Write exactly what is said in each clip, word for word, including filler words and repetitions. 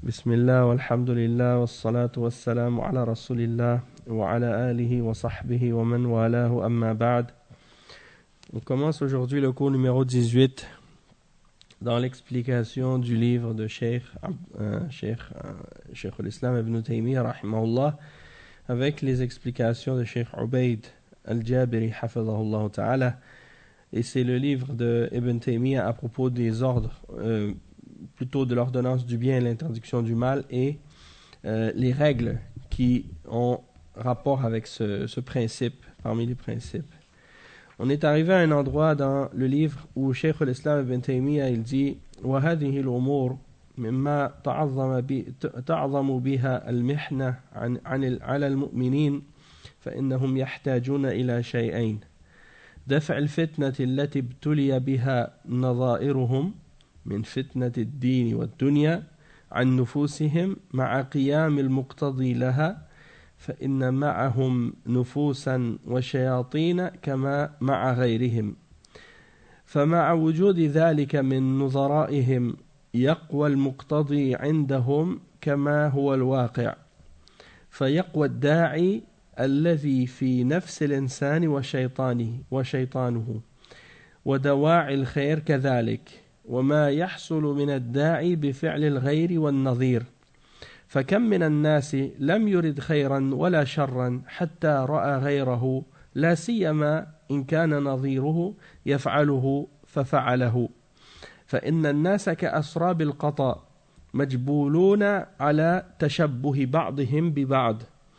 بسم الله والحمد لله والصلاة والسلام على رسول الله وعلى آله وصحبه ومن والاه أما بعد. On commence aujourd'hui le cours numéro dix-huit dans l'explication du livre de Cheikh euh, Cheikh euh, Cheikh al-Islam Ibn Taymiyyah rahimahullah avec les explications de Cheikh Ubayd al-Jabiri hafidhahullah ta'ala, et c'est le livre de Ibn Taymiyyah à propos des ordres euh, plutôt de l'ordonnance du bien et l'interdiction du mal et euh, les règles qui ont rapport avec ce, ce principe, parmi les principes. On est arrivé à un endroit dans le livre où Cheikh al-Islam Ibn Taymiyyah il dit وَهَذِهِ الْأُمُورُ مِمَّا تَعْظَمُ بِهَا الْمِحْنَةِ عَلَى الْمُؤْمِنِينَ فإنهم يحتاجون إلى شيئين دفع الفتنة التي ابتلي بها نظائرهم من فتنة الدين والدنيا عن نفوسهم مع قيام المقتضي لها فإن معهم نفوسا وشياطين كما مع غيرهم فمع وجود ذلك من نظرائهم يقوى المقتضي عندهم كما هو الواقع فيقوى الداعي الذي في نفس الإنسان وشيطانه وشيطانه ودواعي الخير كذلك وما يحصل من الداعي بفعل الغير والنظير فكم من الناس لم يرد خيرا ولا شرا حتى رأى غيره لا سيما إن كان نظيره يفعله ففعله فإن الناس كأسراب القطا مجبولون على تشبه بعضهم ببعض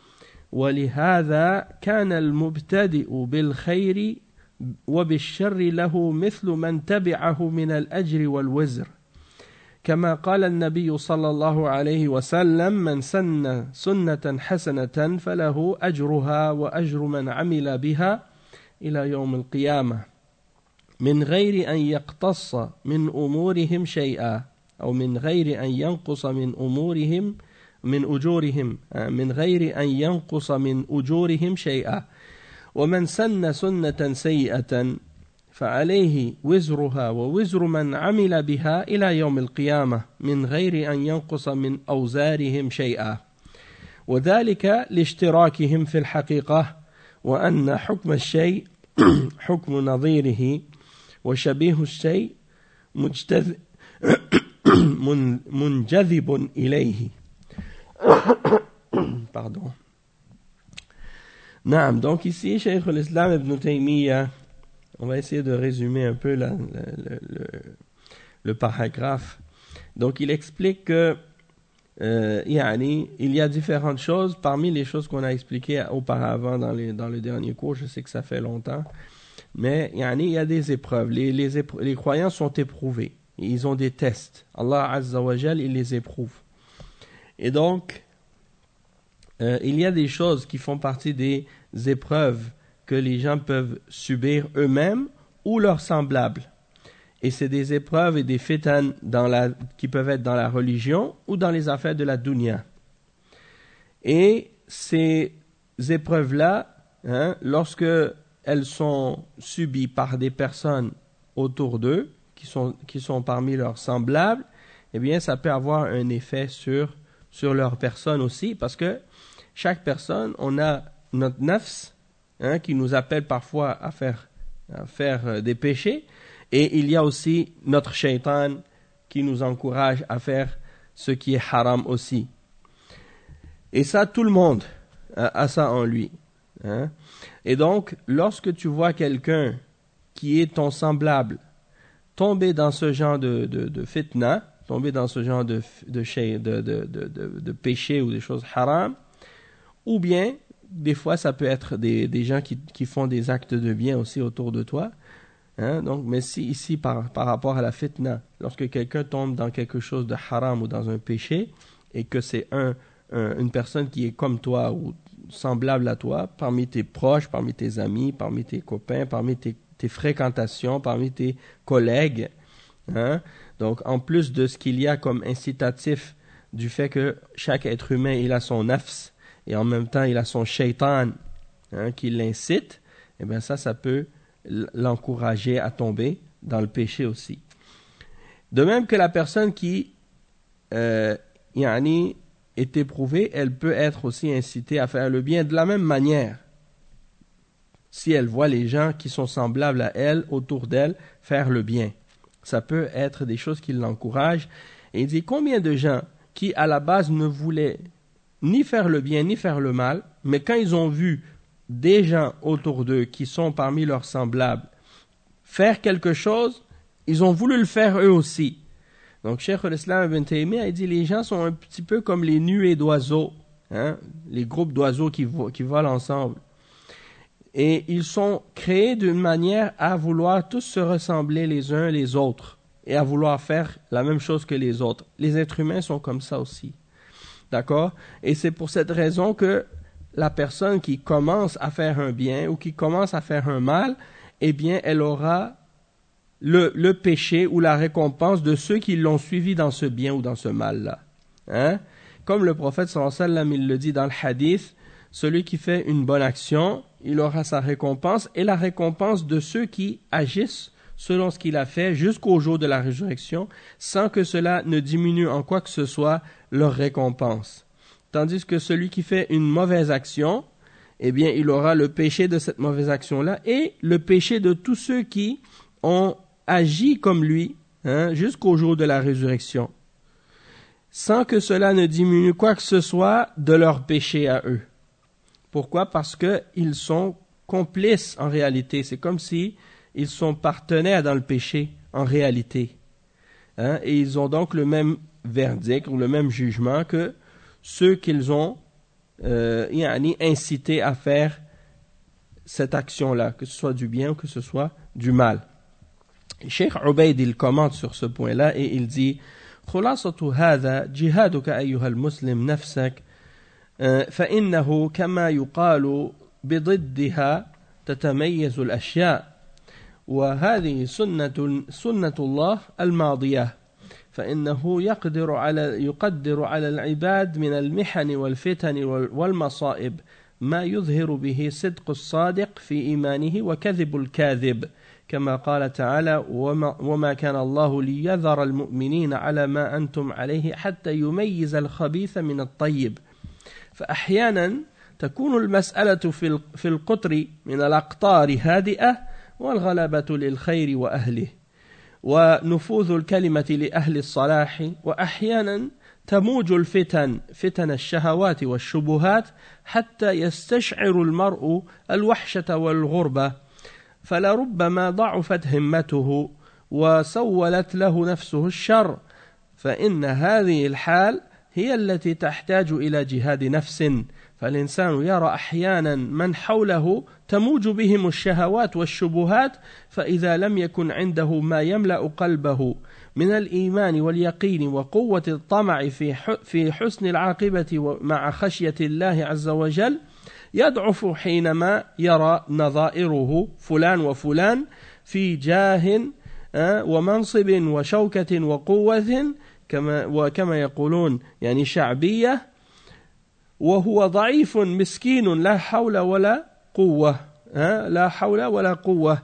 ولهذا كان المبتدئ بالخير وبالشر له مثل من تبعه من الأجر والوزر كما قال النبي صلى الله عليه وسلم من سن سنة حسنة فله أجرها وأجر من عمل بها إلى يوم القيامة من غير أن يقتص من أمورهم شيئا أو من غير أن ينقص من أمورهم من أجورهم من غير أن ينقص من أجورهم شيئا ومن سن سنة سيئة فعليه وزرها ووزر من عمل بها إلى يوم القيامة من غير أن ينقص من أوزارهم شيئا وذلك لاشتراكهم في الحقيقة وأن حكم الشيء حكم نظيره وشبيه الشيء مجتذ منجذب إليه. Pardon. Naam, donc ici, Cheikh al-Islam Ibn Taymiyyah, on va essayer de résumer un peu la, le, le, le paragraphe. Donc il explique que euh, yani, il y a différentes choses, parmi les choses qu'on a expliquées auparavant dans, les, dans le dernier cours, je sais que ça fait longtemps, mais yani, il y a des épreuves, les, les, épre- les croyants sont éprouvés, ils ont des tests, Allah Azza wa Jal, il les éprouve. Et donc, euh, il y a des choses qui font partie des épreuves que les gens peuvent subir eux-mêmes ou leurs semblables. Et c'est des épreuves et des fitan dans la, qui peuvent être dans la religion ou dans les affaires de la dunya. Et ces épreuves-là, hein, lorsque elles sont subies par des personnes autour d'eux, qui sont, qui sont parmi leurs semblables, eh bien, ça peut avoir un effet sur, sur leur personne aussi, parce que chaque personne, on a notre nafs, hein, qui nous appelle parfois à faire, à faire euh, des péchés, et il y a aussi notre shaitan qui nous encourage à faire ce qui est haram aussi. Et ça, tout le monde a, a ça en lui. Hein. Et donc, lorsque tu vois quelqu'un qui est ton semblable tomber dans ce genre de, de, de fitna, tomber dans ce genre de, de, de, de, de, de, de péché ou des choses haram, ou bien, des fois, ça peut être des, des gens qui, qui font des actes de bien aussi autour de toi. Hein? Donc, mais si ici, par, par rapport à la fitna, lorsque quelqu'un tombe dans quelque chose de haram ou dans un péché, et que c'est un, un, une personne qui est comme toi ou semblable à toi, parmi tes proches, parmi tes amis, parmi tes copains, parmi tes, tes fréquentations, parmi tes collègues, hein? Donc, en plus de ce qu'il y a comme incitatif du fait que chaque être humain, il a son nafs, et en même temps il a son shaitan, hein, qui l'incite, et bien ça, ça peut l'encourager à tomber dans le péché aussi. De même que la personne qui euh, yani, est éprouvée, elle peut être aussi incitée à faire le bien de la même manière. Si elle voit les gens qui sont semblables à elle, autour d'elle, faire le bien. Ça peut être des choses qui l'encouragent. Et il dit, combien de gens qui, à la base, ne voulaient ni faire le bien, ni faire le mal, mais quand ils ont vu des gens autour d'eux qui sont parmi leurs semblables faire quelque chose, ils ont voulu le faire eux aussi. Donc, Cheikh al-Islam ibn Taymiyyah a dit, les gens sont un petit peu comme les nuées d'oiseaux, hein, les groupes d'oiseaux qui, vo- qui volent ensemble. Et ils sont créés d'une manière à vouloir tous se ressembler les uns les autres et à vouloir faire la même chose que les autres. Les êtres humains sont comme ça aussi. D'accord? Et c'est pour cette raison que la personne qui commence à faire un bien ou qui commence à faire un mal, eh bien, elle aura le, le péché ou la récompense de ceux qui l'ont suivi dans ce bien ou dans ce mal-là. Hein? Comme le prophète sallallahu alayhi wa sallam, il le dit dans le hadith, celui qui fait une bonne action, il aura sa récompense et la récompense de ceux qui agissent selon ce qu'il a fait jusqu'au jour de la résurrection, sans que cela ne diminue en quoi que ce soit leur récompense. Tandis que celui qui fait une mauvaise action, eh bien, il aura le péché de cette mauvaise action-là et le péché de tous ceux qui ont agi comme lui, hein, jusqu'au jour de la résurrection, sans que cela ne diminue quoi que ce soit de leur péché à eux. Pourquoi? Parce qu'ils sont complices en réalité. C'est comme si ils sont partenaires dans le péché en réalité. Hein? Et ils ont donc le même verdict ou le même jugement que ceux qu'ils ont euh, incités à faire cette action-là, que ce soit du bien ou que ce soit du mal. Cheikh Ubaid, il commente sur ce point-là et il dit خلاصة هذا جهادك أيها المسلم نفسك فإنه كما يقال بضدها تتميز الأشياء وهذه سنة سنة الله الماضية فإنه يقدر على يقدر على العباد من المحن والفتن والمصائب ما يظهر به صدق الصادق في إيمانه وكذب الكاذب كما قال تعالى وما, وما كان الله ليذر المؤمنين على ما أنتم عليه حتى يميز الخبيث من الطيب فأحيانا تكون المسألة في القطر من الأقطار هادئة والغلبة للخير وأهله ونفوذ الكلمة لأهل الصلاح وأحيانا تموج الفتن فتن الشهوات والشبهات حتى يستشعر المرء الوحشة والغربة فلربما ضعفت همته وسولت له نفسه الشر فإن هذه الحال هي التي تحتاج إلى جهاد نفس فالإنسان يرى أحيانا من حوله تموج بهم الشهوات والشبهات فإذا لم يكن عنده ما يملأ قلبه من الإيمان واليقين وقوة الطمع في حسن العاقبة مع خشية الله عز وجل يضعف حينما يرى نظائره فلان وفلان في جاه ومنصب وشوكة وقوة كما وكما يقولون يعني شعبية وهو ضعيف مسكين لا حول ولا قوة لا حول ولا قوة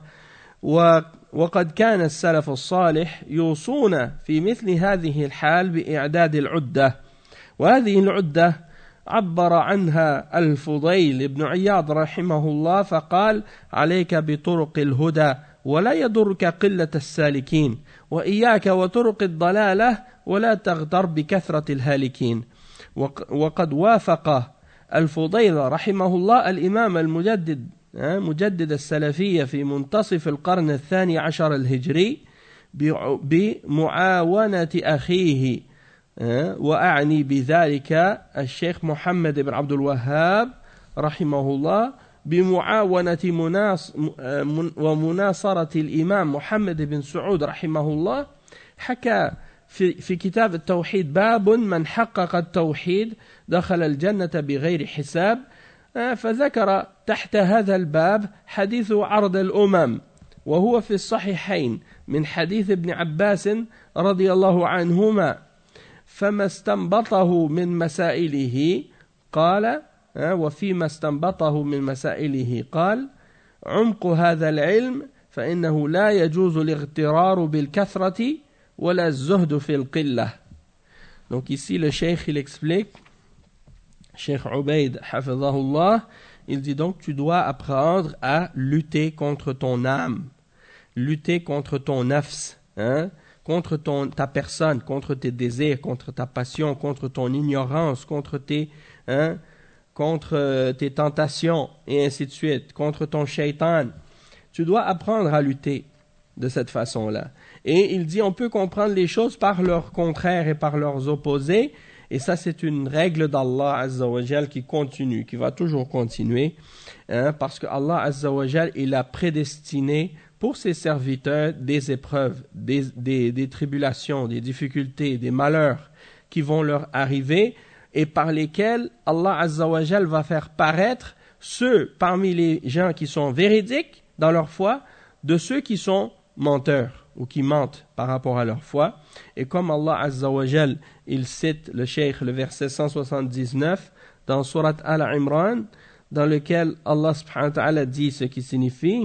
وقد كان السلف الصالح يوصون في مثل هذه الحال بإعداد العدة وهذه العدة عبر عنها الفضيل بن عياض رحمه الله فقال عليك بطرق الهدى ولا يضرك قلة السالكين وإياك وطرق الضلالة ولا تغتر بكثرة الهالكين وقد وافق الفضيل رحمه الله الإمام المجدد مجدد السلفية في منتصف القرن الثاني عشر الهجري بمعاونة أخيه وأعني بذلك الشيخ محمد بن عبد الوهاب رحمه الله بمعاونة مناص ومناصرة الإمام محمد بن سعود رحمه الله حكى في, في كتاب التوحيد باب من حقق التوحيد دخل الجنة بغير حساب فذكر تحت هذا الباب حديث عرض الأمم وهو في الصحيحين من حديث ابن عباس رضي الله عنهما فما استنبطه من مسائله قال وفيما استنبطه من مسائله قال عمق هذا العلم فإنه لا يجوز الاغترار بالكثرة ولا الزهد في القلة. Donc ici, le cheikh, il explique, Cheikh Ubaid, hafidhahullah, il dit donc, tu dois apprendre à lutter contre ton âme, lutter contre ton nafs, hein, contre ton, ta personne, contre tes désirs, contre ta passion, contre ton ignorance, contre tes, hein, contre euh, tes tentations, et ainsi de suite, contre ton shaitan. Tu dois apprendre à lutter de cette façon-là. Et il dit, on peut comprendre les choses par leurs contraires et par leurs opposés, et ça c'est une règle d'Allah Azza wa Jal qui continue, qui va toujours continuer, hein, parce que Allah Azza wa Jal, il a prédestiné pour ses serviteurs des épreuves, des, des, des tribulations, des difficultés, des malheurs qui vont leur arriver, et par lesquels Allah Azza wa Jal va faire paraître ceux parmi les gens qui sont véridiques dans leur foi, de ceux qui sont menteurs ou qui mentent par rapport à leur foi. Et comme Allah Azza wa Jal, il cite le cheikh, le verset cent soixante-dix-neuf dans Surat Al-Imran, dans lequel Allah subhanahu wa ta'ala dit ce qui signifie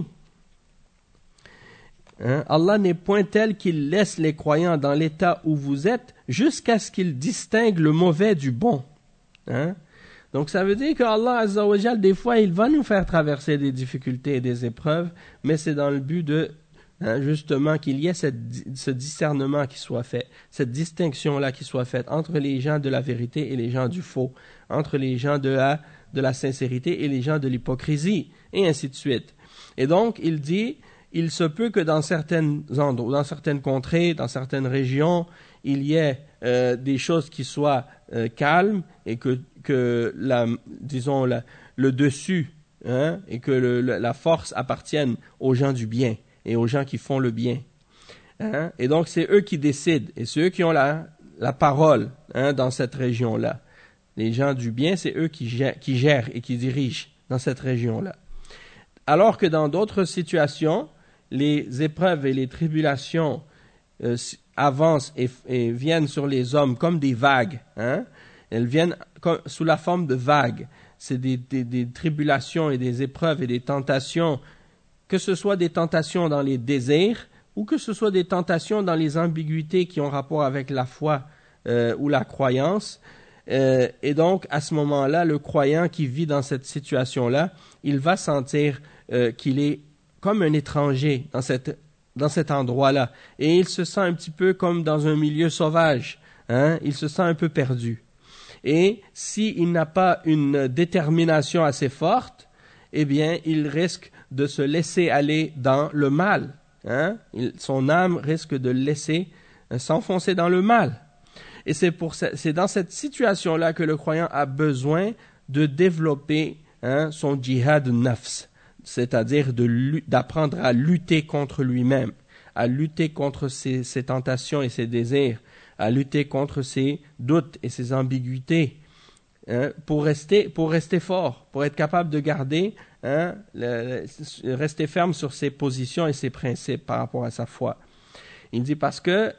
hein, Allah n'est point tel qu'il laisse les croyants dans l'état où vous êtes jusqu'à ce qu'ils distinguent le mauvais du bon. Hein? Donc ça veut dire que Allah Azza wa Jal, des fois, il va nous faire traverser des difficultés et des épreuves, mais c'est dans le but de, hein, justement, qu'il y ait cette, ce discernement qui soit fait, cette distinction-là qui soit faite entre les gens de la vérité et les gens du faux, entre les gens de la, de la sincérité et les gens de l'hypocrisie, et ainsi de suite. Et donc, il dit, il se peut que dans certaines endroits, dans certaines contrées, dans certaines régions, il y ait euh, des choses qui soient euh, calmes et que, que la, disons, la, le dessus hein, et que le, la force appartienne aux gens du bien et aux gens qui font le bien. Hein? Et donc, c'est eux qui décident et c'est eux qui ont la, la parole hein, dans cette région-là. Les gens du bien, c'est eux qui gèrent, qui gèrent et qui dirigent dans cette région-là. Alors que dans d'autres situations, les épreuves et les tribulations euh, avancent et, et viennent sur les hommes comme des vagues. Hein? Elles viennent comme, sous la forme de vagues. C'est des, des, des tribulations et des épreuves et des tentations, que ce soit des tentations dans les désirs ou que ce soit des tentations dans les ambiguïtés qui ont rapport avec la foi euh, ou la croyance. Euh, et donc, à ce moment-là, le croyant qui vit dans cette situation-là, il va sentir euh, qu'il est comme un étranger dans, cette, dans cet endroit-là. Et il se sent un petit peu comme dans un milieu sauvage. Hein? Il se sent un peu perdu. Et s'il n'a pas une détermination assez forte, eh bien, il risque de se laisser aller dans le mal. Hein? Il, son âme risque de le laisser euh, s'enfoncer dans le mal. Et c'est, pour, c'est dans cette situation-là que le croyant a besoin de développer hein, son jihad nafs, c'est-à-dire de, d'apprendre à lutter contre lui-même, à lutter contre ses, ses tentations et ses désirs, à lutter contre ses doutes et ses ambiguïtés, hein, pour rester, pour rester fort, pour être capable de garder, hein, le, le, rester ferme sur ses positions et ses principes par rapport à sa foi. Il dit parce que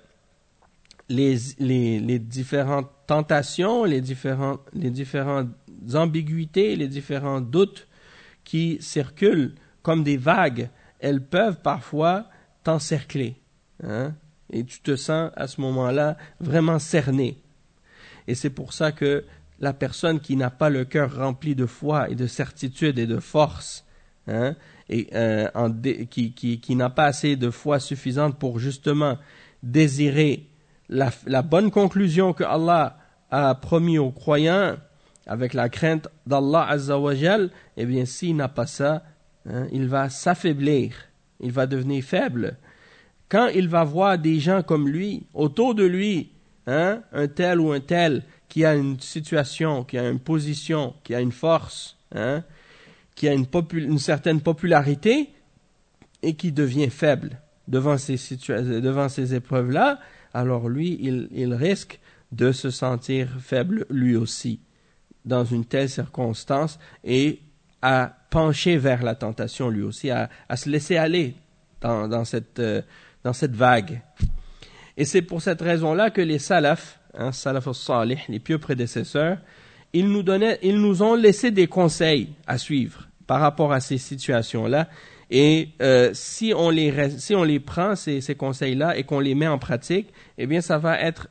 les, les, les différentes tentations, les différentes, les différentes ambiguïtés, les différents doutes qui circulent comme des vagues, elles peuvent parfois t'encercler, hein? Et tu te sens à ce moment-là vraiment cerné. Et c'est pour ça que la personne qui n'a pas le cœur rempli de foi et de certitude et de force, hein, et euh, en dé, qui, qui, qui n'a pas assez de foi suffisante pour justement désirer la, la bonne conclusion que Allah a promis aux croyants avec la crainte d'Allah Azza wa Jal, eh bien s'il n'a pas ça, hein, il va s'affaiblir, il va devenir faible. Quand il va voir des gens comme lui, autour de lui, hein, un tel ou un tel qui a une situation, qui a une position, qui a une force, hein, qui a une, popul- une certaine popularité et qui devient faible devant ces, situa- devant ces épreuves-là, alors lui, il, il risque de se sentir faible lui aussi dans une telle circonstance et à pencher vers la tentation lui aussi, à, à se laisser aller dans, dans cette... Euh, dans cette vague. Et c'est pour cette raison-là que les salafs, hein, salaf al-salih, les pieux prédécesseurs, ils nous donnaient, ils nous ont laissé des conseils à suivre par rapport à ces situations-là. Et euh, si on les si on les prend ces, ces conseils-là et qu'on les met en pratique, eh bien ça va être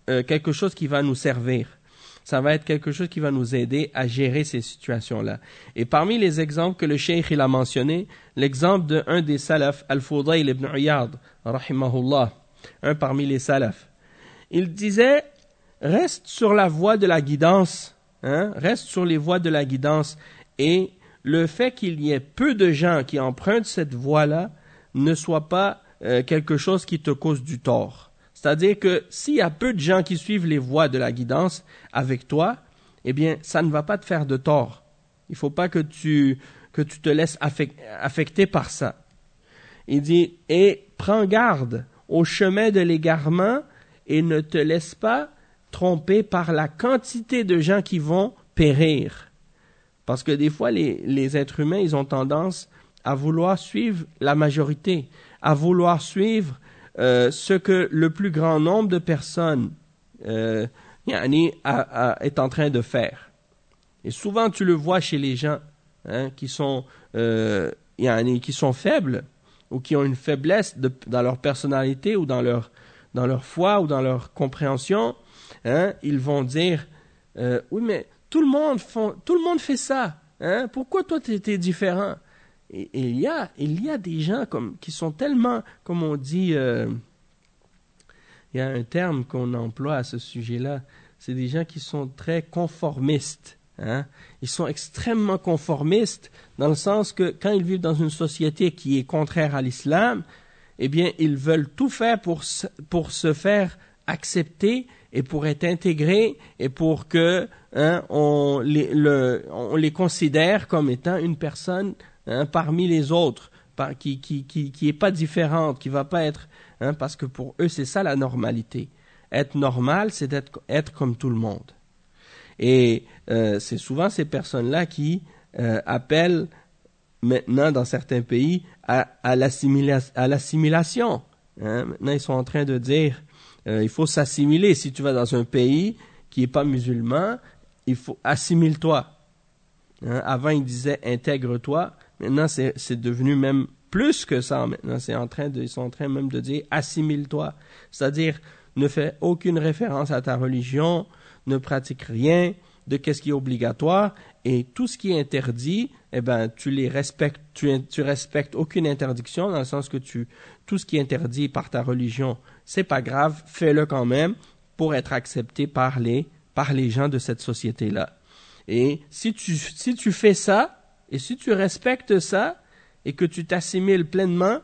euh, quelque chose qui va nous servir. Ça va être quelque chose qui va nous aider à gérer ces situations-là. Et parmi les exemples que le cheikh il a mentionné, l'exemple d'un des salafs, Al-Fudayl ibn Iyad, rahimahullah, un parmi les salafs. Il disait, reste sur la voie de la guidance, hein, reste sur les voies de la guidance, et le fait qu'il y ait peu de gens qui empruntent cette voie-là ne soit pas euh, quelque chose qui te cause du tort. C'est-à-dire que s'il y a peu de gens qui suivent les voies de la guidance avec toi, eh bien, ça ne va pas te faire de tort. Il ne faut pas que tu, que tu te laisses affecter par ça. Il dit, et prends garde au chemin de l'égarement et ne te laisse pas tromper par la quantité de gens qui vont périr. Parce que des fois, les, les êtres humains, ils ont tendance à vouloir suivre la majorité, à vouloir suivre Euh, ce que le plus grand nombre de personnes euh, yani, a, a, est en train de faire. Et souvent, tu le vois chez les gens hein, qui, sont, euh, yani, qui sont faibles ou qui ont une faiblesse de, dans leur personnalité ou dans leur, dans leur foi ou dans leur compréhension. Hein, ils vont dire euh, « Oui, mais tout le monde, font, tout le monde fait ça. Hein, pourquoi toi, tu es différent ?» Et, et il y a, il y a des gens comme, qui sont tellement, comme on dit, euh, il y a un terme qu'on emploie à ce sujet-là, c'est des gens qui sont très conformistes. Hein? Ils sont extrêmement conformistes dans le sens que quand ils vivent dans une société qui est contraire à l'islam, eh bien, ils veulent tout faire pour, pour se faire accepter et pour être intégrés et pour que hein, on, les, le, on les considère comme étant une personne Hein, parmi les autres, par, qui qui qui qui est pas différente, qui va pas être, hein, parce que pour eux c'est ça la normalité. Être normal, c'est être être comme tout le monde. Et euh, c'est souvent ces personnes-là qui euh, appellent maintenant dans certains pays à à, l'assimila- à l'assimilation. Hein. Maintenant ils sont en train de dire euh, il faut s'assimiler. Si tu vas dans un pays qui est pas musulman, il faut assimile-toi. Hein. Avant ils disaient intègre-toi. Maintenant, c'est, c'est devenu même plus que ça. Maintenant, c'est en train de, ils sont en train même de dire assimile-toi. C'est-à-dire, ne fais aucune référence à ta religion, ne pratique rien de qu'est-ce qui est obligatoire et tout ce qui est interdit, eh ben, tu les respectes, tu, tu respectes aucune interdiction dans le sens que tu, tout ce qui est interdit par ta religion, c'est pas grave, fais-le quand même pour être accepté par les, par les gens de cette société-là. Et si tu, si tu fais ça, et si tu respectes ça et que tu t'assimiles pleinement,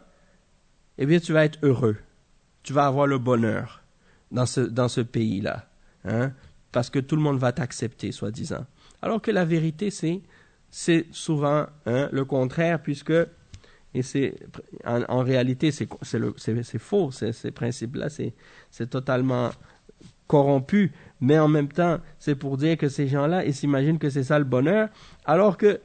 eh bien, tu vas être heureux. Tu vas avoir le bonheur dans ce, dans ce pays-là. Hein? Parce que tout le monde va t'accepter, soi-disant. Alors que la vérité, c'est, c'est souvent hein, le contraire, puisque, et c'est, en, en réalité, c'est, c'est, le, c'est, c'est faux. C'est, ces principes-là, c'est, c'est totalement corrompu. Mais en même temps, c'est pour dire que ces gens-là, ils s'imaginent que c'est ça le bonheur, alors que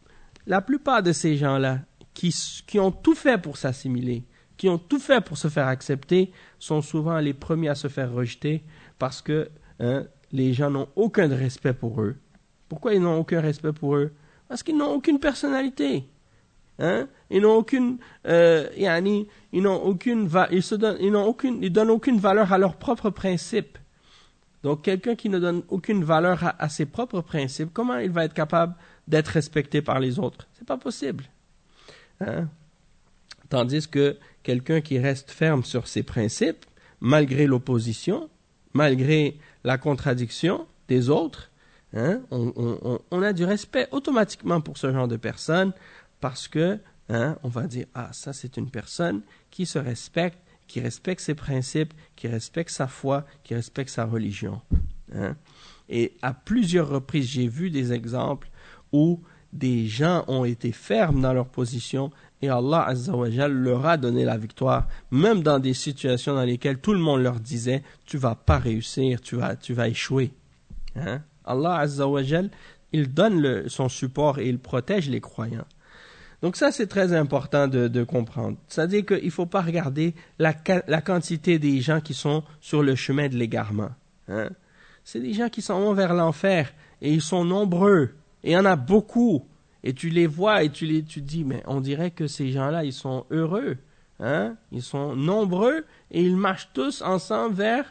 la plupart de ces gens-là, qui, qui ont tout fait pour s'assimiler, qui ont tout fait pour se faire accepter, sont souvent les premiers à se faire rejeter parce que hein, les gens n'ont aucun respect pour eux. Pourquoi ils n'ont aucun respect pour eux? Parce qu'ils n'ont aucune personnalité. Hein? Ils n'ont aucune, euh, yani, ils n'ont aucune, ils se donnent, ils n'ont aucune, ils donnent aucune valeur à leurs propres principes. Donc, quelqu'un qui ne donne aucune valeur à, à ses propres principes, comment il va être capable d'être respecté par les autres? C'est pas possible. Hein? Tandis que quelqu'un qui reste ferme sur ses principes, malgré l'opposition, malgré la contradiction des autres, hein, on, on, on a du respect automatiquement pour ce genre de personne parce que, hein, on va dire, ah, ça c'est une personne qui se respecte, qui respecte ses principes, qui respecte sa foi, qui respecte sa religion. Hein? Et à plusieurs reprises, j'ai vu des exemples où des gens ont été fermes dans leur position et Allah Azza wa Jal leur a donné la victoire, même dans des situations dans lesquelles tout le monde leur disait « tu vas pas réussir, tu vas, tu vas échouer hein? ». Allah Azza wa Jal, il donne le, son support et il protège les croyants. Donc ça, c'est très important de, de comprendre. C'est-à-dire qu'il ne faut pas regarder la, la quantité des gens qui sont sur le chemin de l'égarement. Hein? C'est des gens qui s'en vont vers l'enfer et ils sont nombreux. Et il y en a beaucoup. Et tu les vois et tu les tu dis, mais on dirait que ces gens-là, ils sont heureux. Hein? Ils sont nombreux et ils marchent tous ensemble vers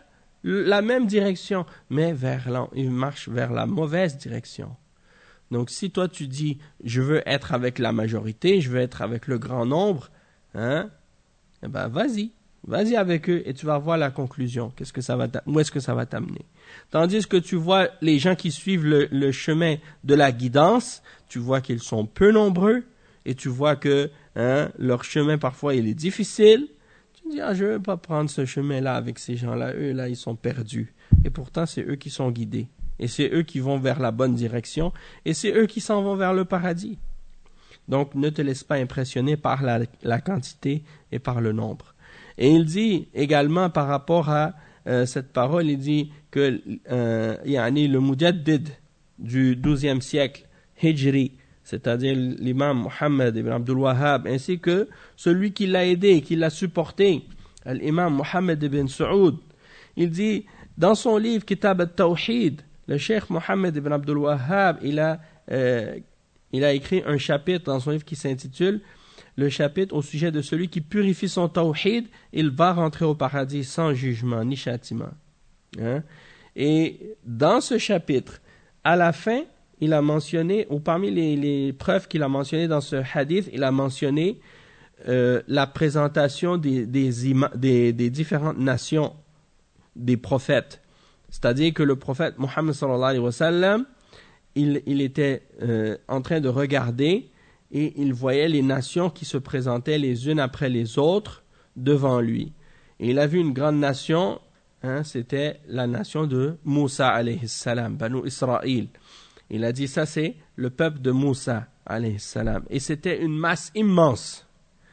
la même direction, mais vers la, il marche vers la mauvaise direction. Donc, si toi tu dis, je veux être avec la majorité, je veux être avec le grand nombre, hein, eh ben, vas-y, vas-y avec eux et tu vas voir la conclusion. Qu'est-ce que ça va où est-ce que ça va t'amener? Tandis que tu vois les gens qui suivent le, le chemin de la guidance, tu vois qu'ils sont peu nombreux et tu vois que hein, leur chemin parfois il est difficile. Tu dis, ah, je ne veux pas prendre ce chemin-là avec ces gens-là. Eux, là, ils sont perdus. Et pourtant, c'est eux qui sont guidés. Et c'est eux qui vont vers la bonne direction. Et c'est eux qui s'en vont vers le paradis. Donc, ne te laisse pas impressionner par la, la quantité et par le nombre. Et il dit également par rapport à euh, cette parole, il dit que euh, yani, le mujaddid du douzième siècle, Hijri, c'est-à-dire l'imam Muhammad ibn Abdul Wahhab, ainsi que celui qui l'a aidé, qui l'a supporté, l'imam Muhammad ibn Saoud. Il dit, dans son livre Kitab al-Tawhid, le cheikh Muhammad ibn Abdul Wahhab, il a, euh, il a écrit un chapitre dans son livre qui s'intitule le chapitre au sujet de celui qui purifie son tawhid, il va rentrer au paradis sans jugement ni châtiment. Hein? Et dans ce chapitre, à la fin, il a mentionné, ou parmi les, les preuves qu'il a mentionnées dans ce hadith, il a mentionné euh, la présentation des, des, ima- des, des différentes nations des prophètes. C'est-à-dire que le prophète Muhammad sallallahu alayhi wa sallam, il, il était euh, en train de regarder et il voyait les nations qui se présentaient les unes après les autres devant lui. Et il a vu une grande nation, hein, c'était la nation de Moussa alayhi salam, Banu Israël. Il a dit, ça c'est le peuple de Moussa, alayhi salam. Et c'était une masse immense.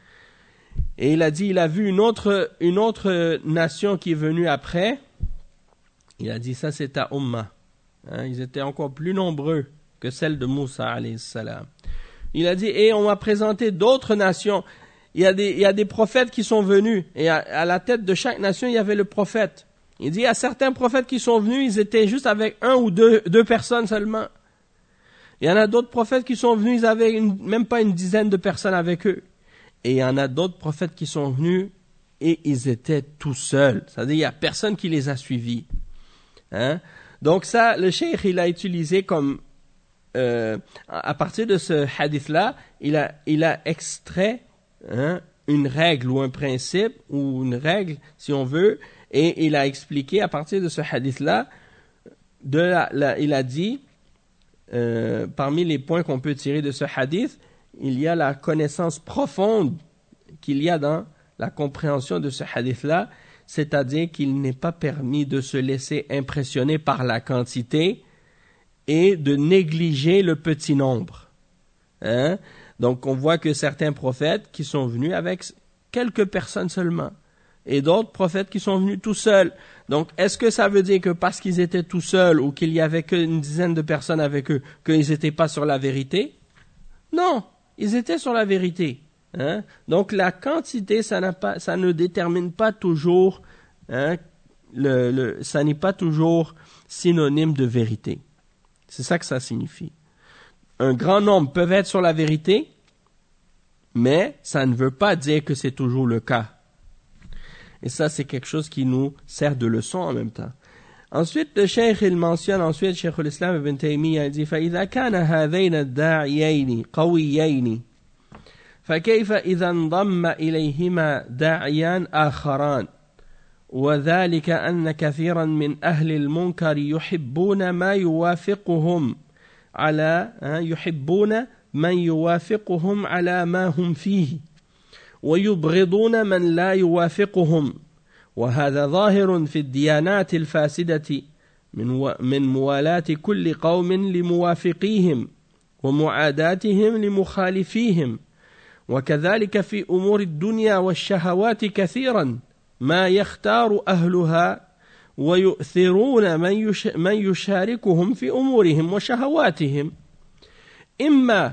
Et il a dit, il a vu une autre, une autre nation qui est venue après. Il a dit, ça c'est ta Ummah. Hein, ils étaient encore plus nombreux que celle de Moussa, alayhi salam. Il a dit, et on m'a présenté d'autres nations. Il y a des, il y a des prophètes qui sont venus. Et à, à la tête de chaque nation, il y avait le prophète. Il dit, il y a certains prophètes qui sont venus, ils étaient juste avec un ou deux, deux personnes seulement. Il y en a d'autres prophètes qui sont venus, ils avaient une, même pas une dizaine de personnes avec eux. Et il y en a d'autres prophètes qui sont venus et ils étaient tout seuls. C'est-à-dire, il n'y a personne qui les a suivis. Hein? Donc ça, le cheikh, il a utilisé comme, euh, à partir de ce hadith-là, il a, il a extrait hein, une règle ou un principe, ou une règle, si on veut, et il a expliqué à partir de ce hadith-là, de la, la, il a dit, Euh, parmi les points qu'on peut tirer de ce hadith, il y a la connaissance profonde qu'il y a dans la compréhension de ce hadith-là, c'est-à-dire qu'il n'est pas permis de se laisser impressionner par la quantité et de négliger le petit nombre. Hein? Donc on voit que certains prophètes qui sont venus avec quelques personnes seulement, et d'autres prophètes qui sont venus tout seuls. Donc, est-ce que ça veut dire que parce qu'ils étaient tout seuls ou qu'il y avait qu'une dizaine de personnes avec eux, qu'ils n'étaient pas sur la vérité? Non, ils étaient sur la vérité. Hein? Donc, la quantité, ça, n'a pas, ça ne détermine pas toujours, hein, le, le, ça n'est pas toujours synonyme de vérité. C'est ça que ça signifie. Un grand nombre peuvent être sur la vérité, mais ça ne veut pas dire que c'est toujours le cas. Et ça, c'est quelque chose qui nous sert de leçon en même temps. Ensuite, le cheikh, il mentionne, ensuite, cheikh al-Islam ibn Taymiyyah, il dit, فَإِذَا كَانَ هَذَيْنَ الدَّاعِيَيْنِ قَوِيَّيْنِ فَكَيْفَ إِذَا انضَمَّ إِلَيْهِمَا دَاعِيَانِ آخَرَانِ وذلك أن كثيرا من أهل المنكر يحبون ما يوافقهم على يحبون من يوافقهم على ما هم فيه ويبغضون من لا يوافقهم وهذا ظاهر في الديانات الفاسدة من من موالاة كل قوم لموافقيهم ومعاداتهم لمخالفيهم وكذلك في أمور الدنيا والشهوات كثيرا ما يختار أهلها ويؤثرون من, يش من يشاركهم في أمورهم وشهواتهم إما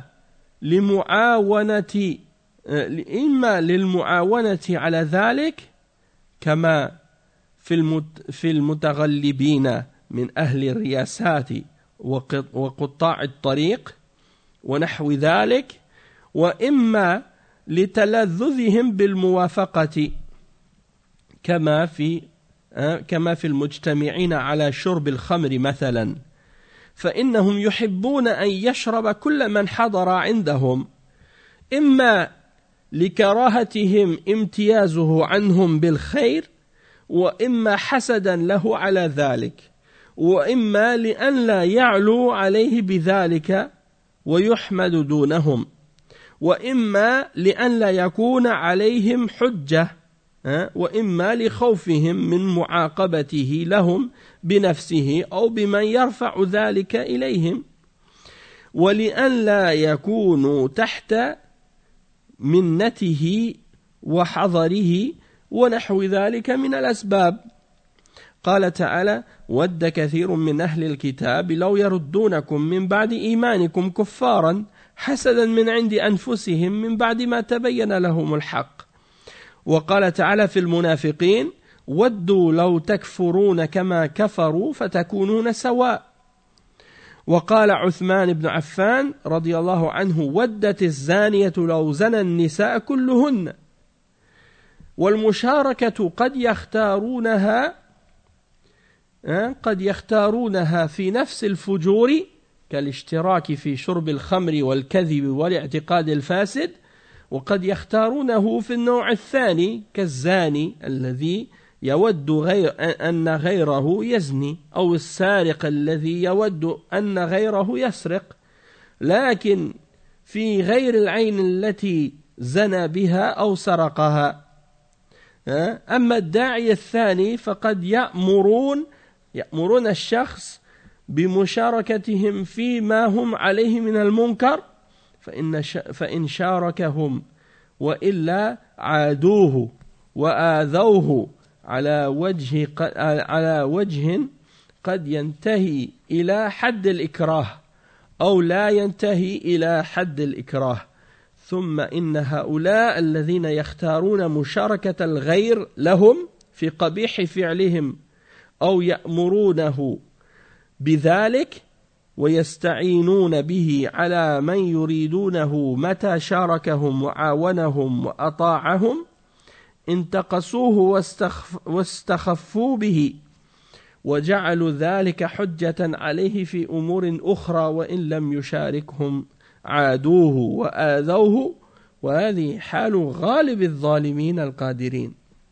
لمعاونة إما للمعاونة على ذلك كما في في المتغلبين من أهل الرياسات وقطاع الطريق ونحو ذلك وإما لتلذذهم بالموافقة كما في كما في المجتمعين على شرب الخمر مثلا فإنهم يحبون أن يشرب كل من حضر عندهم إما لكراهتهم امتيازه عنهم بالخير وإما حسدا له على ذلك وإما لأن لا يعلو عليه بذلك ويحمد دونهم وإما لأن لا يكون عليهم حجة وإما لخوفهم من معاقبته لهم بنفسه أو بمن يرفع ذلك إليهم ولأن لا يكونوا تحت منته وحضره ونحو ذلك من الأسباب. قال تعالى ود كثير من أهل الكتاب لو يردونكم من بعد إيمانكم كفارا حسدا من عند أنفسهم من بعد ما تبين لهم الحق. وقال تعالى في المنافقين ودوا لو تكفرون كما كفروا فتكونون سواء. وقال عثمان بن عفان رضي الله عنه ودت الزانية لو زنى النساء كلهن. والمشاركة قد يختارونها قد يختارونها في نفس الفجور كالاشتراك في شرب الخمر والكذب والاعتقاد الفاسد وقد يختارونه في النوع الثاني كالزاني الذي يود غير أن غيره يزني أو السارق الذي يود أن غيره يسرق لكن في غير العين التي زنى بها أو سرقها. أما الداعي الثاني فقد يأمرون يأمرون الشخص بمشاركتهم فيما هم عليه من المنكر فإن فإن شاركهم وإلا عادوه وآذوه على وجه على وجه قد ينتهي إلى حد الإكراه أو لا ينتهي إلى حد الإكراه. ثم إن هؤلاء الذين يختارون مشاركة الغير لهم في قبيح فعلهم أو يأمرونه بذلك ويستعينون به على من يريدونه متى شاركهم وعاونهم وأطاعهم انتقصوه واستخف واستخفوا به وجعلوا ذلك حجة عليه في أمور أخرى وإن لم يشاركهم عادوه وآذوه وهذه حال غالب الظالمين القادرين.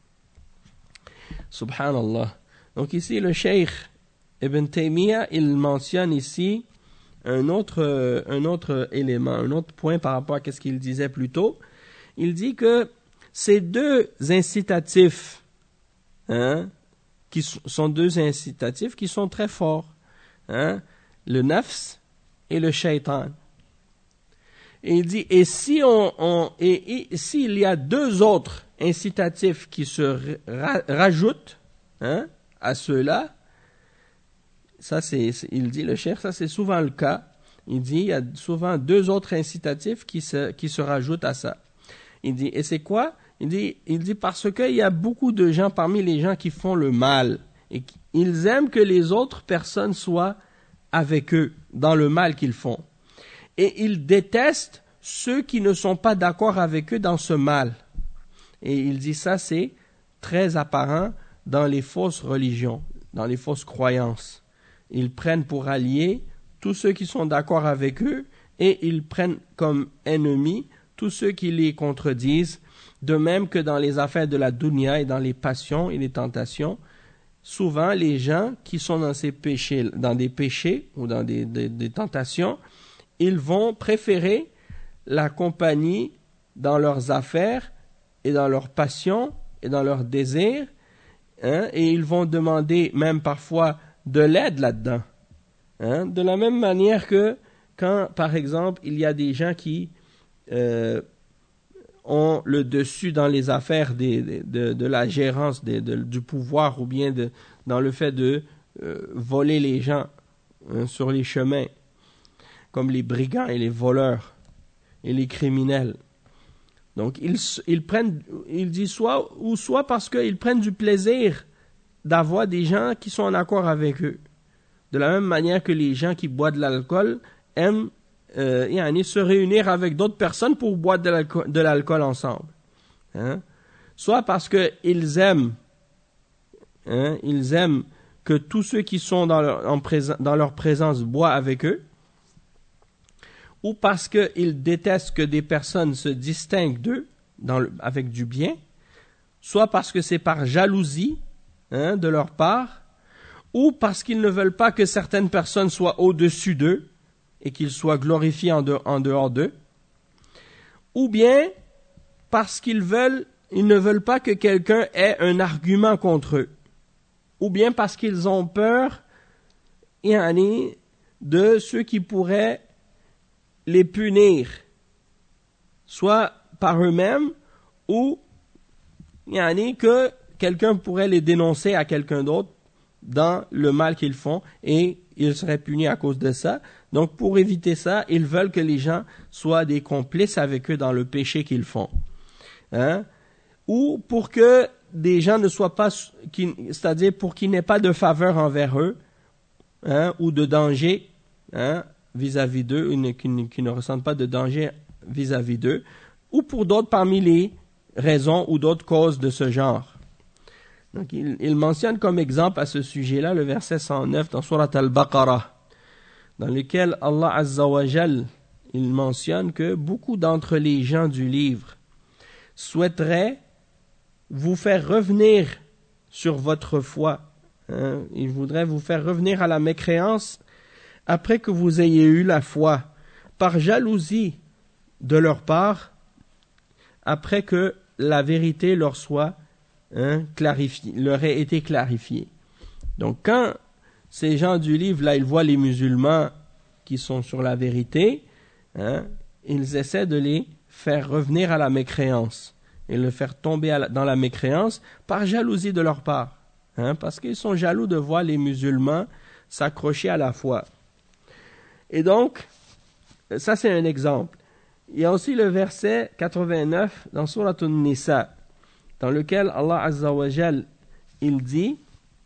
Subhanallah. Donc ici le Cheikh Ibn Taymiyyah il mentionne ici un autre, un autre élément, un autre point par rapport à ce qu'il disait plus tôt. Il dit que ces deux incitatifs, hein, qui sont deux incitatifs qui sont très forts, hein, le nafs et le shaitan. Et il dit, et si on, on et, et s'il y a deux autres incitatifs qui se ra, rajoutent, hein, à ceux-là, ça c'est, il dit le cheikh, ça c'est souvent le cas. Il dit, il y a souvent deux autres incitatifs qui se, qui se rajoutent à ça. Il dit, et c'est quoi? Il dit, il dit parce qu'il y a beaucoup de gens parmi les gens qui font le mal et ils aiment que les autres personnes soient avec eux dans le mal qu'ils font. Et ils détestent ceux qui ne sont pas d'accord avec eux dans ce mal. Et il dit ça, c'est très apparent dans les fausses religions, dans les fausses croyances. Ils prennent pour alliés tous ceux qui sont d'accord avec eux et ils prennent comme ennemis tous ceux qui les contredisent. De même que dans les affaires de la dunya et dans les passions et les tentations, souvent les gens qui sont dans ces péchés, dans des péchés ou dans des, des, des tentations, ils vont préférer la compagnie dans leurs affaires et dans leurs passions et dans leurs désirs, hein, et ils vont demander même parfois de l'aide là-dedans. Hein, de la même manière que quand, par exemple, il y a des gens qui euh, ont le dessus dans les affaires des, de, de, de la gérance des, de, du pouvoir ou bien de, dans le fait de euh, voler les gens, hein, sur les chemins, comme les brigands et les voleurs et les criminels. Donc ils, ils prennent, il dit soit ou soit parce qu'ils prennent du plaisir d'avoir des gens qui sont en accord avec eux. De la même manière que les gens qui boivent de l'alcool aiment euh, yani, se réunir avec d'autres personnes pour boire de l'alcool, de l'alcool ensemble. Hein? Soit parce qu'ils aiment hein, ils aiment que tous ceux qui sont dans leur, en présence, dans leur présence boivent avec eux, ou parce qu'ils détestent que des personnes se distinguent d'eux dans le, avec du bien, soit parce que c'est par jalousie, hein, de leur part, ou parce qu'ils ne veulent pas que certaines personnes soient au-dessus d'eux et qu'ils soient glorifiés en, de, en dehors d'eux, ou bien parce qu'ils veulent, ils ne veulent pas que quelqu'un ait un argument contre eux, ou bien parce qu'ils ont peur yani, de ceux qui pourraient les punir, soit par eux-mêmes, ou yani, que quelqu'un pourrait les dénoncer à quelqu'un d'autre dans le mal qu'ils font, et ils seraient punis à cause de ça. Donc pour éviter ça, ils veulent que les gens soient des complices avec eux dans le péché qu'ils font. Hein? Ou pour que des gens ne soient pas, c'est-à-dire pour qu'il n'y ait pas de faveur envers eux, hein, ou de danger, hein, vis-à-vis d'eux, qui ne, qui ne ressentent pas de danger vis-à-vis d'eux, ou pour d'autres parmi les raisons ou d'autres causes de ce genre. Donc il, il mentionne comme exemple à ce sujet-là le verset cent neuf dans Surat Al-Baqarah, dans lequel Allah Azza wa Jal, il mentionne que beaucoup d'entre les gens du livre souhaiteraient vous faire revenir sur votre foi. Hein? Ils voudraient vous faire revenir à la mécréance après que vous ayez eu la foi, par jalousie de leur part, après que la vérité leur soit hein, clarifiée, leur ait été clarifiée. Donc quand ces gens du livre, là, ils voient les musulmans qui sont sur la vérité, hein, ils essaient de les faire revenir à la mécréance et le faire tomber à la, dans la mécréance par jalousie de leur part, hein, parce qu'ils sont jaloux de voir les musulmans s'accrocher à la foi. Et donc, ça c'est un exemple. Il y a aussi le verset quatre-vingt-neuf dans Surat An-Nisa, dans lequel Allah Azza wa Jal, il dit,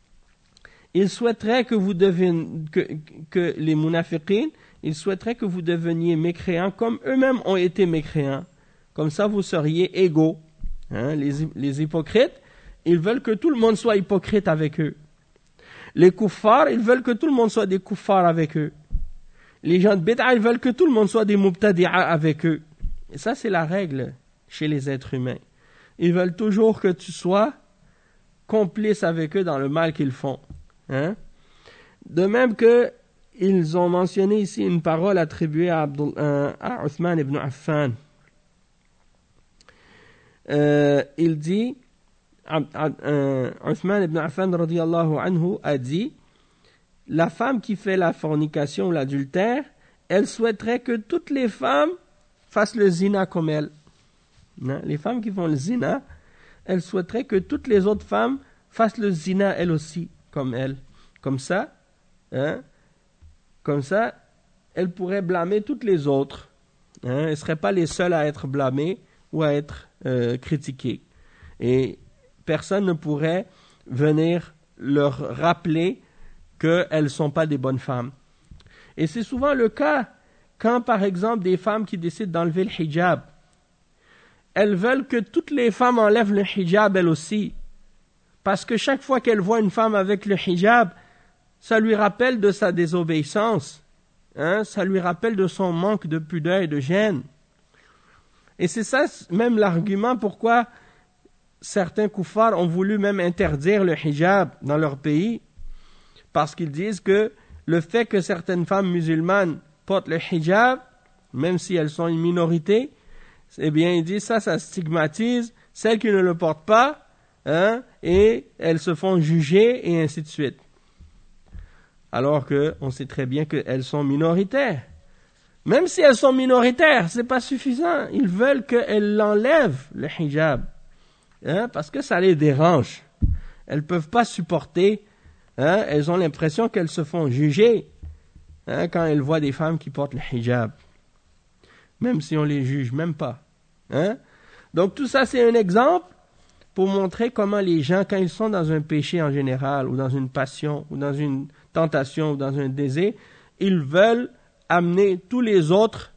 il souhaiterait que vous deveniez, que, que les munafiqin, ils souhaiteraient que vous deveniez mécréants comme eux-mêmes ont été mécréants. Comme ça, vous seriez égaux. Hein, les, les hypocrites, ils veulent que tout le monde soit hypocrite avec eux. Les kuffars, ils veulent que tout le monde soit des kuffars avec eux. Les gens de bid'a, ils veulent que tout le monde soit des mubtadi'a avec eux. Et ça, c'est la règle chez les êtres humains. Ils veulent toujours que tu sois complice avec eux dans le mal qu'ils font. Hein? De même que ils ont mentionné ici une parole attribuée à, Abdul, euh, à Uthman ibn Affan. Euh, il dit, euh, Uthman ibn Affan radiyallahu anhu a dit, la femme qui fait la fornication ou l'adultère, elle souhaiterait que toutes les femmes fassent le zina comme elle. Non? Les femmes qui font le zina, elles souhaiteraient que toutes les autres femmes fassent le zina elles aussi comme elle. Comme ça, hein? Comme ça, elles pourraient blâmer toutes les autres. Hein? Elles ne seraient pas les seules à être blâmées ou à être euh, critiquées. Et personne ne pourrait venir leur rappeler qu'elles ne sont pas des bonnes femmes. Et c'est souvent le cas quand, par exemple, des femmes qui décident d'enlever le hijab, elles veulent que toutes les femmes enlèvent le hijab elles aussi. Parce que chaque fois qu'elles voient une femme avec le hijab, ça lui rappelle de sa désobéissance. Hein? Ça lui rappelle de son manque de pudeur et de gêne. Et c'est ça même l'argument pourquoi certains kuffars ont voulu même interdire le hijab dans leur pays. Parce qu'ils disent que le fait que certaines femmes musulmanes portent le hijab, même si elles sont une minorité, eh bien, ils disent ça, ça stigmatise celles qui ne le portent pas, hein, et elles se font juger, et ainsi de suite. Alors qu'on sait très bien qu'elles sont minoritaires. Même si elles sont minoritaires, c'est pas suffisant. Ils veulent qu'elles enlèvent le hijab, hein, parce que ça les dérange. Elles peuvent pas supporter. Hein, elles ont l'impression qu'elles se font juger hein, quand elles voient des femmes qui portent le hijab. Même si on les juge même pas. Hein? Donc tout ça c'est un exemple pour montrer comment les gens, quand ils sont dans un péché en général, ou dans une passion, ou dans une tentation, ou dans un désir, ils veulent amener tous les autres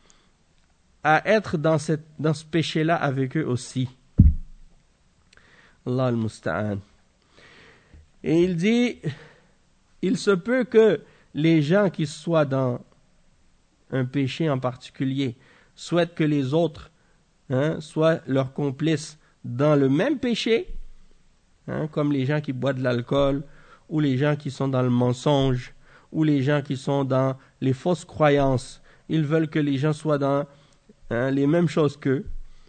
à être dans, cette, dans ce péché-là avec eux aussi. Allah al-Musta'an. Et il dit, il se peut que les gens qui soient dans un péché en particulier souhaitent que les autres hein, soient leurs complices dans le même péché, hein, comme les gens qui boivent de l'alcool, ou les gens qui sont dans le mensonge, ou les gens qui sont dans les fausses croyances. Ils veulent que les gens soient dans hein, les mêmes choses qu'eux.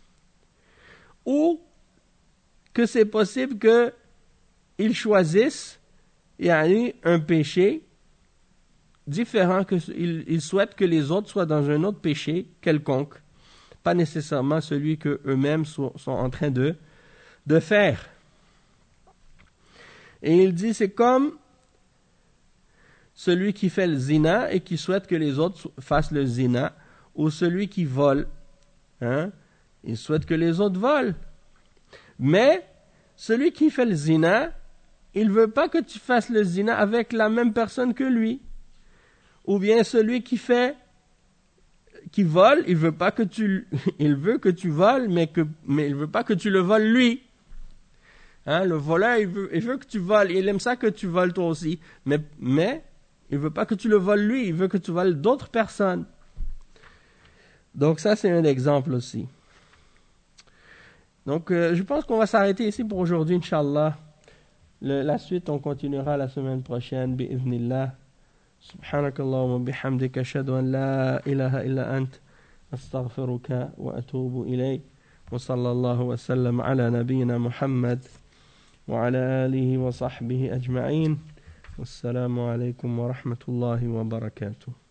Ou que c'est possible qu'ils choisissent yani, un péché différent, qu'ils ils souhaitent que les autres soient dans un autre péché quelconque, pas nécessairement celui qu'eux-mêmes sont, sont en train de, de faire. Et il dit, c'est comme celui qui fait le zina et qui souhaite que les autres fassent le zina, ou celui qui vole. Hein? Il souhaite que les autres volent. Mais celui qui fait le zina, il ne veut pas que tu fasses le zina avec la même personne que lui. Ou bien celui qui fait, qui vole, il veut pas que tu, il veut que tu voles, mais que, mais il veut pas que tu le voles lui. Hein, le voleur, il veut, il veut que tu voles, il aime ça que tu voles toi aussi, mais, mais il veut pas que tu le voles lui, il veut que tu voles d'autres personnes. Donc ça, c'est un exemple aussi. Donc, euh, je pense qu'on va s'arrêter ici pour aujourd'hui, Inch'Allah. Le, la suite, on continuera la semaine prochaine, bi'idhnillah. سبحانك اللهم وبحمدك أشهد أن لا إله إلا أنت أستغفرك وأتوب إليك وصلى الله وسلم على نبينا محمد وعلى آله وصحبه أجمعين والسلام عليكم ورحمة الله وبركاته.